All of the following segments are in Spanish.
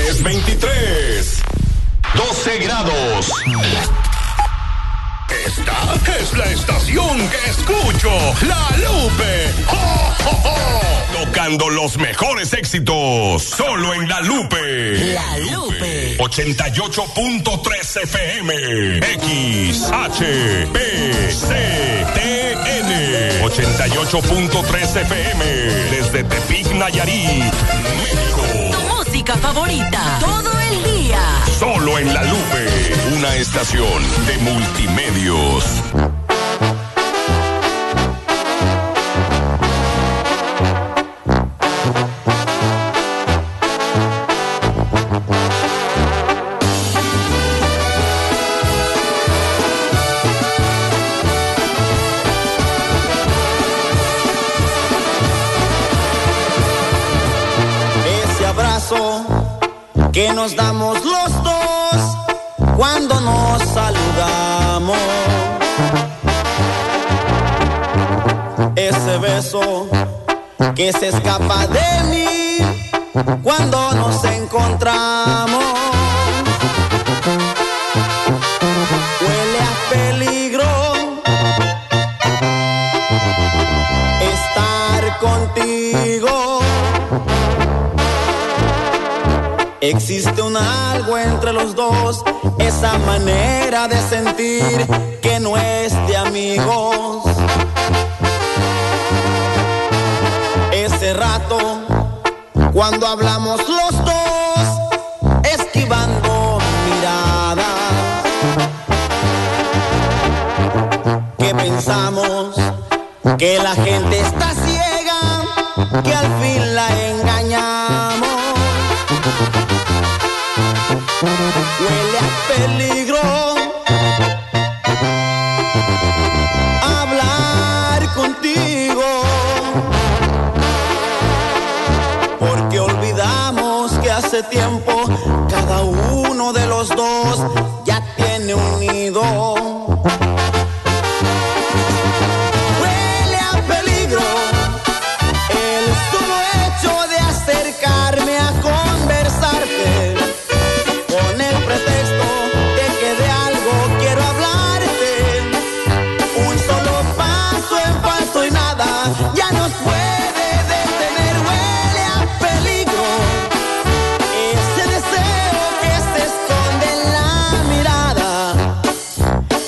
es 23. 12 grados. Esta es la estación que escucho. La Lupe. ¡Oh, oh, oh! Tocando los mejores éxitos. Solo en La Lupe. La Lupe. 88.3 FM. XHPCTN. 88.3 FM. Desde Tepic, Nayarit, México. Tu música favorita. Todo el día. Solo en La Lupe. Una estación de Multimedios. Ese abrazo que nos damos los dos cuando nos saludamos, ese beso que se escapa de mí cuando nos encontramos, huele a peligro estar contigo. Existe un algo entre los dos, esa manera de sentir que no es de amigos. Ese rato, cuando hablamos los dos, esquivando miradas, que pensamos que la gente está ciega, que al fin la engañamos. Huele a peligro hablar contigo, porque olvidamos que hace tiempo cada uno de los dos ya tiene un nido. Huele a peligro el solo hecho de acercarme a conversarte, con el pretexto de que de algo quiero hablarte. Un solo paso en falso y nada ya nos puede detener. Huele a peligro ese deseo que se esconde en la mirada,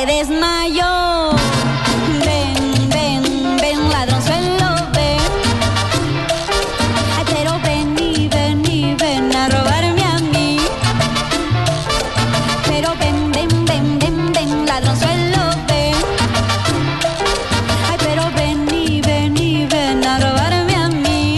se desmayó. Ven, ven, ven, ladronzuelo, ven. Ay, pero ven y ven y ven a robarme a mí. Pero ven, ven, ven, ven, ven, ladronzuelo, ven. Ay, pero ven y ven y ven a robarme a mí.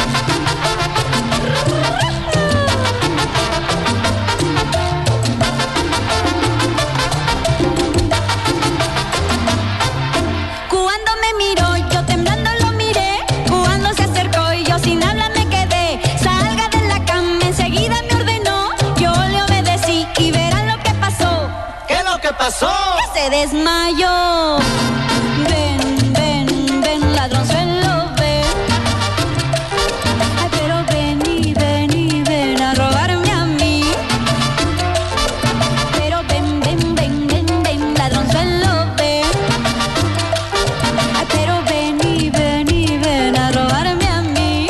Cuando me miró, yo temblando lo miré. Cuando se acercó y yo sin hablar me quedé. Salga de la cama, enseguida me ordenó. Yo le obedecí y verán lo que pasó. ¿Qué es lo que pasó? Que se desmayó. Ven, ven, ven, ladronzuelo, ven. Ay, pero ven y ven a robarme a mí. Pero ven, ven, ven, ven, ven, ladronzuelo, ven. Ay, pero ven y ven a robarme a mí.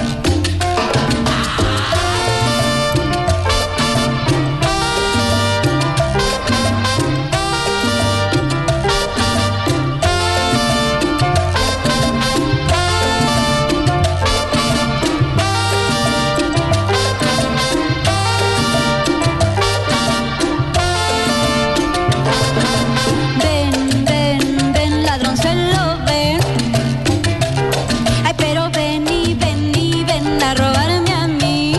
Ven, ven, ven, ladronzuelo, ven. Ay, pero ven y ven a robarme a mí.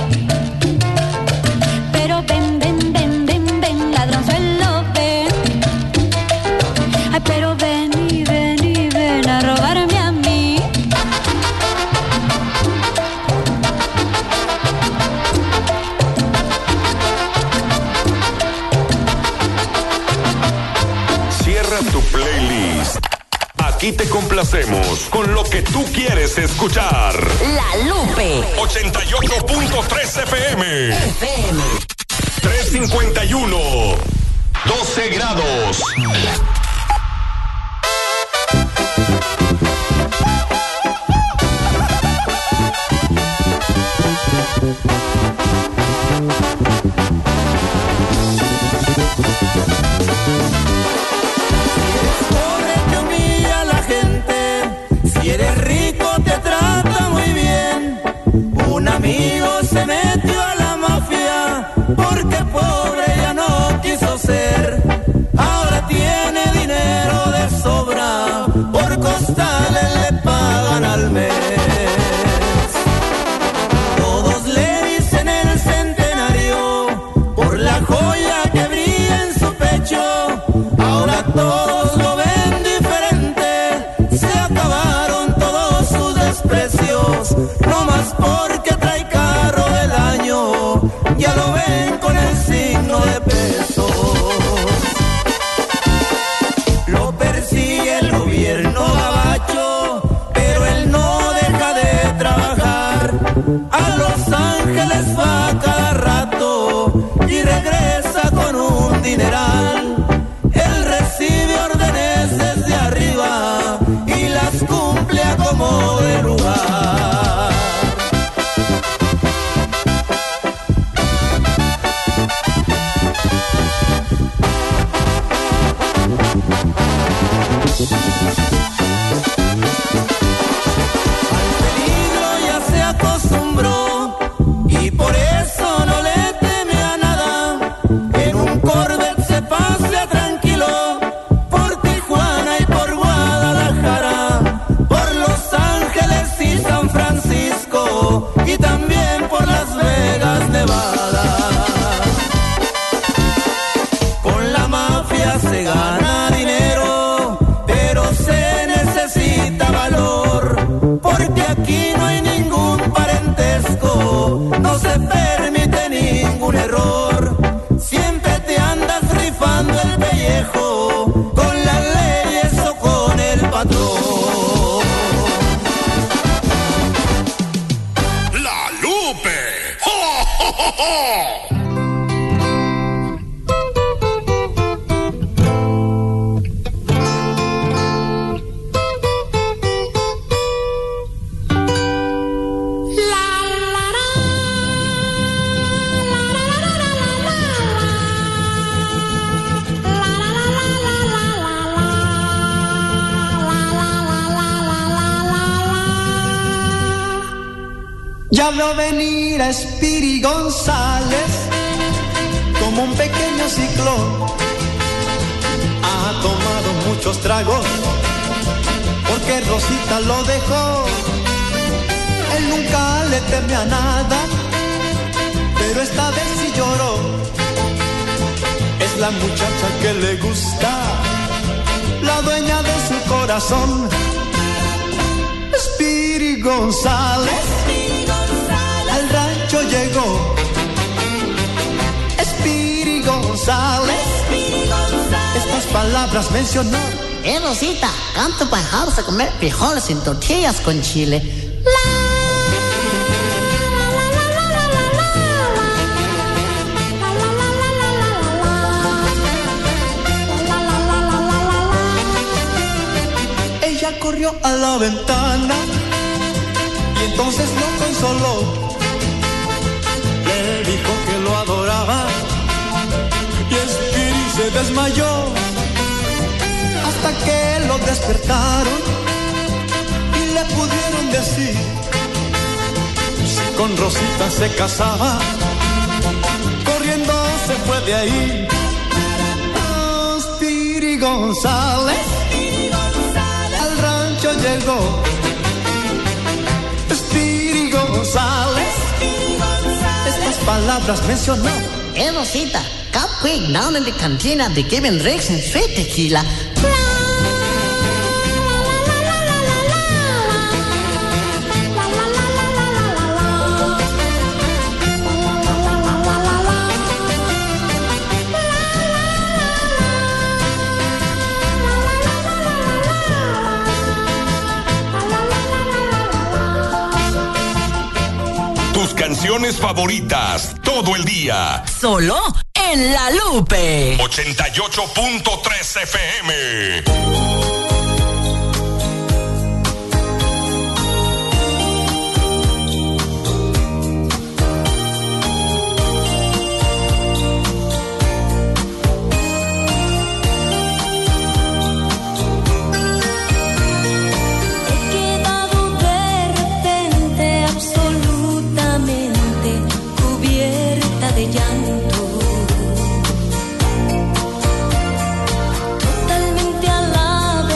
Pero ven, ven, ven, ven, ven, ladronzuelo, ven. Ay, pero ven y ven a robarme a mí. Cierra tu playlist. Aquí te complacemos con lo que tú quieres escuchar. La Lupe. 88.3 FM. FM. 351. 12 grados. Pobre te humilla a la gente, si eres rico te trata muy bien. Un amigo se metió a la mafia porque pobre ya no quiso ser. Ahora tiene dinero de sobra, por costales le pagan al mes. Todos le dicen el centenario por la joya que brilla en su pecho. Ahora todos lo ven diferente, se acabaron todos sus desprecios. No más porque trae carro del año, ya lo ven con el veo venir a Spiri González como un pequeño ciclón. Ha tomado muchos tragos porque Rosita lo dejó. Él nunca le teme a nada, pero esta vez sí lloró. Es la muchacha que le gusta, la dueña de su corazón. Spiri González, al rancho llegó. Spiri González, estas palabras mencionó. Rosita, canto para vamos a comer frijoles en tortillas con chile. Ella corrió a la ventana y entonces lo consoló. Le dijo que lo adoraba y Spiri se desmayó. Hasta que lo despertaron y le pudieron decir si con Rosita se casaba. Corriendo se fue de ahí. Oh, Spiri González, al rancho llegó. Spiri González, estas palabras mencionó. Rosita, come quick down in the cantina, they giving drinks and sweet tequila. Tus canciones favoritas todo el día. Solo en La Lupe. 88.3 FM. De llanto, totalmente a la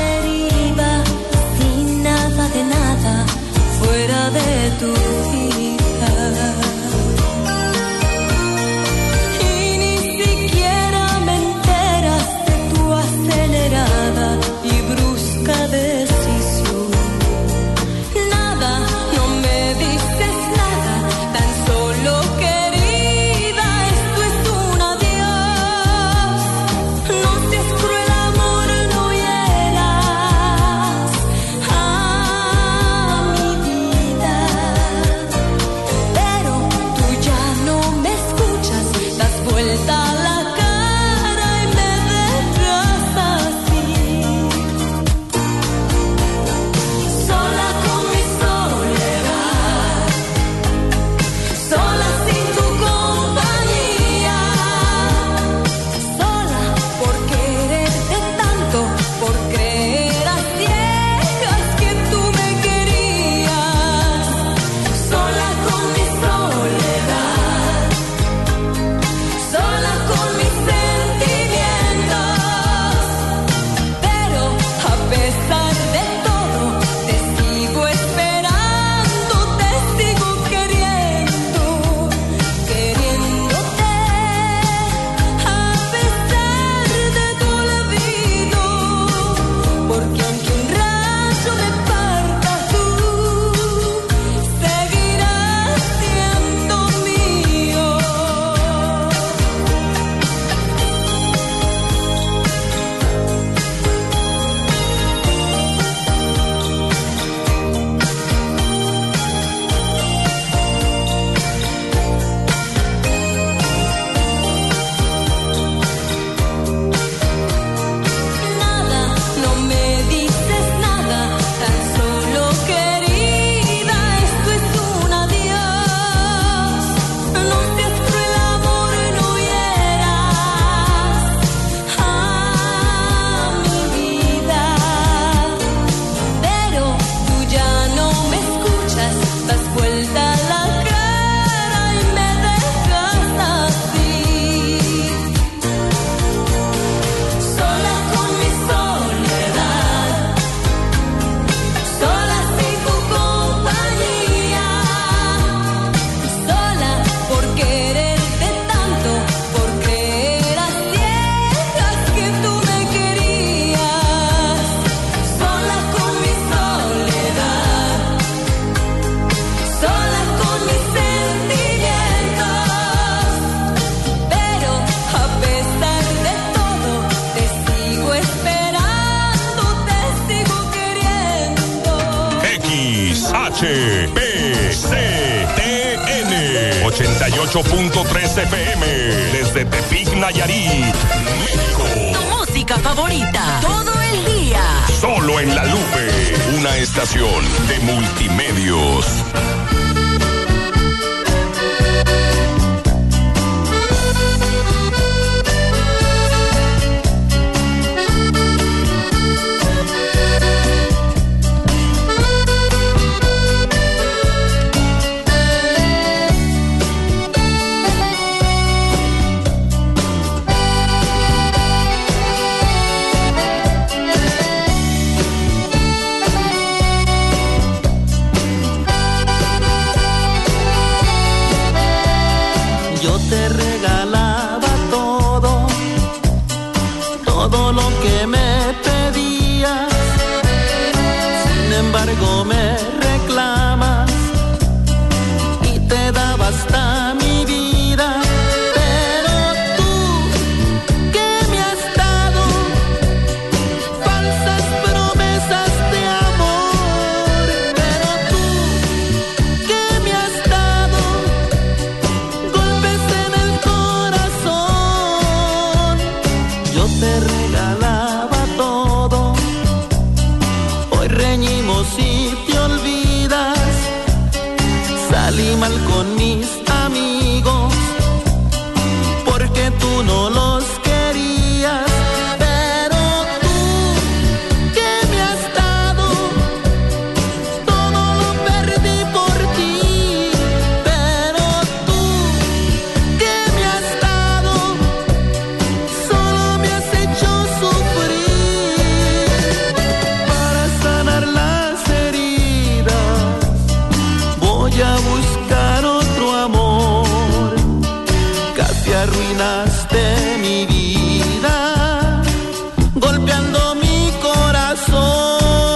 HPCTN 88.3 FM desde Tepic, Nayarit, México. Tu música favorita todo el día. Solo en La Lupe, una estación de Multimedios. Todo lo que me pedías, sin embargo me reclamas y te daba hasta mi vida. Pero tú, ¿qué me has dado? Falsas promesas de amor. Pero tú, ¿qué me has dado? Golpes en el corazón. Yo te regalaba todo, hoy reñimos y te olvidas. Salí mal con mis amigos porque tú no los querías. Pero tú, ¿qué me has dado? Todo lo perdí por ti. Pero tú, ¿qué me has dado? Solo me has hecho sufrir. Para sanar las heridas voy a buscar otro amor. Casi arruinaste mi vida, golpeando mi corazón.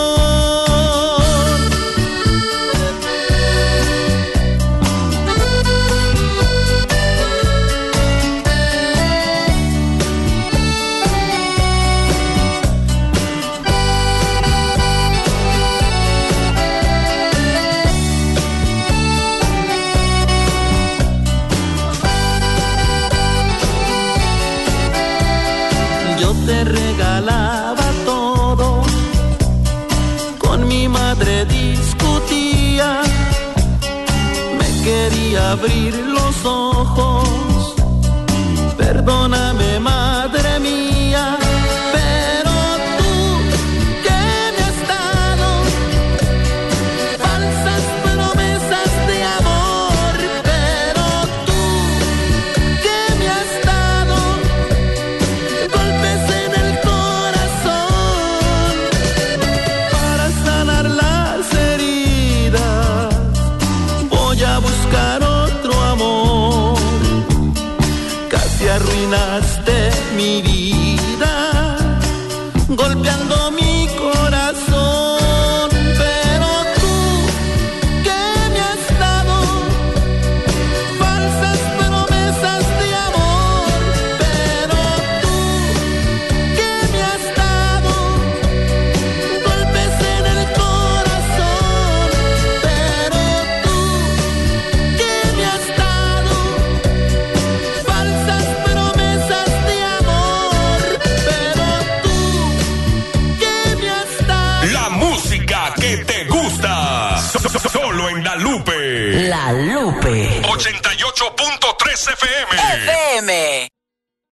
Yo te regalaba todo, con mi madre discutía, me quería abrir los ojos. Perdóname, madre mía, pero tú, ¿qué me has dado? Falsas promesas de amor. Pero tú, ¿qué me has dado? Golpes en el corazón. Para sanar las heridas voy a buscar otro amor. Casi arruinaste mi vida, golpeando mi corazón. Pero tú, ¿qué me has dado? Falsas promesas de amor. Pero tú, ¿qué me has dado? Golpes en el corazón. Pero tú, ¿qué me has dado? Falsas promesas de amor. Pero tú, ¿qué me has dado? La música que te gusta. Solo en La Lupe. La Lupe 88.3 FM. FM.